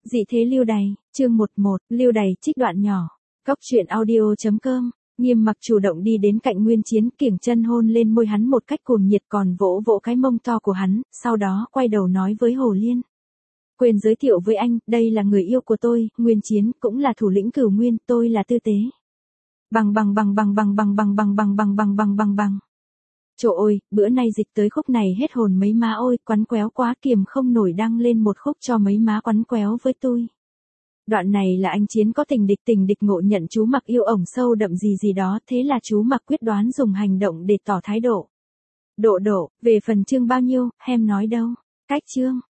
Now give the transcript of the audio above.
Dị thế lưu đày, chương 11, lưu đày trích đoạn nhỏ. Cóc truyện audio.com. Nghiêm Mặc chủ động đi đến cạnh Nguyên Chiến, kiểng chân hôn lên môi hắn một cách cuồng nhiệt, còn vỗ vỗ cái mông to của hắn, sau đó quay đầu nói với Hồ Liên. Quên giới thiệu với anh, đây là người yêu của tôi, Nguyên Chiến, cũng là thủ lĩnh Cửu Nguyên, tôi là Tư Tế. Bằng. Trời ơi, bữa nay dịch tới khúc này hết hồn mấy má ơi, quắn quéo quá, kiềm không nổi đăng lên một khúc cho mấy má quắn quéo với tôi. Đoạn này là anh Chiến có tình địch ngộ nhận chú Mặc yêu ổng sâu đậm gì đó, thế là chú Mặc quyết đoán dùng hành động để tỏ thái độ. Về phần chương bao nhiêu, em nói đâu. Cách chương.